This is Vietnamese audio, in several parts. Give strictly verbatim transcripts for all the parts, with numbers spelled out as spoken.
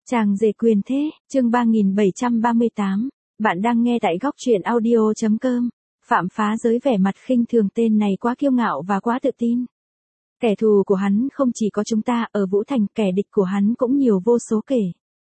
Chàng rể quyền thế, chương ba nghìn bảy trăm ba mươi tám. Bạn đang nghe tại góc truyện audio chấm com. Phạm Phá Giới vẻ mặt khinh thường tên này quá kiêu ngạo và quá tự tin. Kẻ thù của hắn không chỉ có chúng ta ở Vũ Thành, kẻ địch của hắn cũng nhiều vô số kể.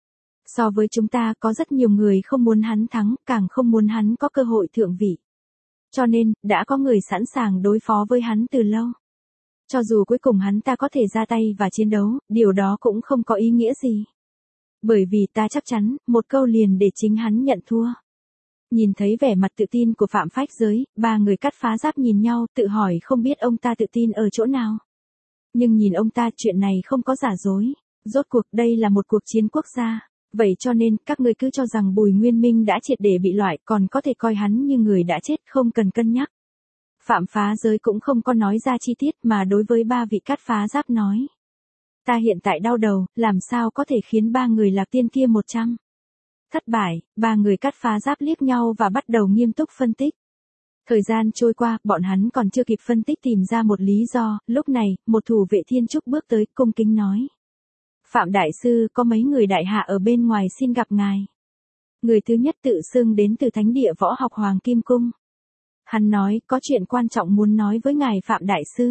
So với chúng ta có rất nhiều người không muốn hắn thắng, càng không muốn hắn có cơ hội thượng vị. Cho nên, đã có người sẵn sàng đối phó với hắn từ lâu. Cho dù cuối cùng hắn ta có thể ra tay và chiến đấu, điều đó cũng không có ý nghĩa gì. Bởi vì ta chắc chắn, một câu liền để chính hắn nhận thua. Nhìn thấy vẻ mặt tự tin của Phạm Phách Giới, ba người cắt phá giáp nhìn nhau, tự hỏi không biết ông ta tự tin ở chỗ nào. Nhưng nhìn ông ta, chuyện này không có giả dối. Rốt cuộc đây là một cuộc chiến quốc gia. Vậy cho nên, các ngươi cứ cho rằng Bùi Nguyên Minh đã triệt để bị loại, còn có thể coi hắn như người đã chết, không cần cân nhắc. Phạm Phá Giới cũng không có nói ra chi tiết mà đối với ba vị cắt phá giáp nói. Ta hiện tại đau đầu, làm sao có thể khiến ba người Lạc Tiên kia một trăm. Thất bại, ba người cắt phá giáp liếc nhau và bắt đầu nghiêm túc phân tích. Thời gian trôi qua, bọn hắn còn chưa kịp phân tích tìm ra một lý do, lúc này, một thủ vệ thiên trúc bước tới, cung kính nói. Phạm Đại Sư, có mấy người đại hạ ở bên ngoài xin gặp ngài. Người thứ nhất tự xưng đến từ thánh địa võ học Hoàng Kim Cung. Hắn nói, có chuyện quan trọng muốn nói với ngài Phạm Đại Sư.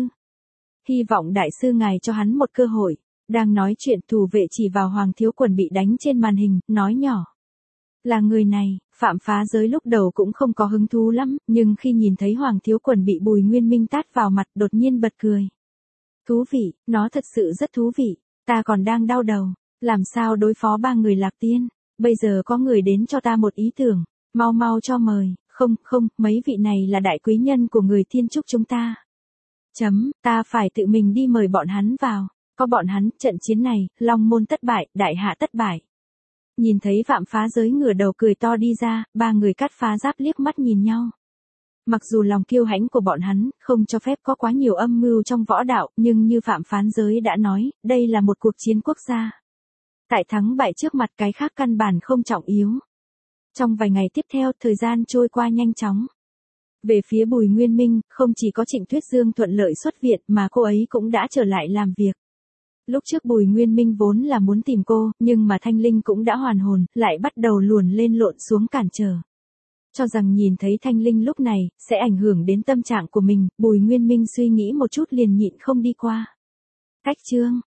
Hy vọng Đại Sư ngài cho hắn một cơ hội. Đang nói chuyện, thủ vệ chỉ vào Hoàng Thiếu Quần bị đánh trên màn hình, nói nhỏ. Là người này. Phạm Phá Giới lúc đầu cũng không có hứng thú lắm, nhưng khi nhìn thấy Hoàng Thiếu Quần bị Bùi Nguyên Minh tát vào mặt, đột nhiên bật cười. Thú vị, nó thật sự rất thú vị. Ta còn đang đau đầu, làm sao đối phó ba người Lạc Tiên. Bây giờ có người đến cho ta một ý tưởng, mau mau cho mời. Không, không, mấy vị này là đại quý nhân của người thiên trúc chúng ta. Chấm, ta phải tự mình đi mời bọn hắn vào. Có bọn hắn, trận chiến này, Long Môn thất bại, đại hạ thất bại. Nhìn thấy Phạm Phá Giới ngửa đầu cười to đi ra, ba người cắt phá giáp liếc mắt nhìn nhau. Mặc dù lòng kiêu hãnh của bọn hắn, không cho phép có quá nhiều âm mưu trong võ đạo, nhưng như Phạm Phá Giới đã nói, đây là một cuộc chiến quốc gia. Tại thắng bại trước mặt cái khác căn bản không trọng yếu. Trong vài ngày tiếp theo, thời gian trôi qua nhanh chóng. Về phía Bùi Nguyên Minh, không chỉ có Trịnh Tuyết Dương thuận lợi xuất viện mà cô ấy cũng đã trở lại làm việc. Lúc trước Bùi Nguyên Minh vốn là muốn tìm cô, nhưng mà Thanh Linh cũng đã hoàn hồn, lại bắt đầu luồn lên lộn xuống cản trở. Cho rằng nhìn thấy Thanh Linh lúc này, sẽ ảnh hưởng đến tâm trạng của mình, Bùi Nguyên Minh suy nghĩ một chút liền nhịn không đi qua. Cách chương,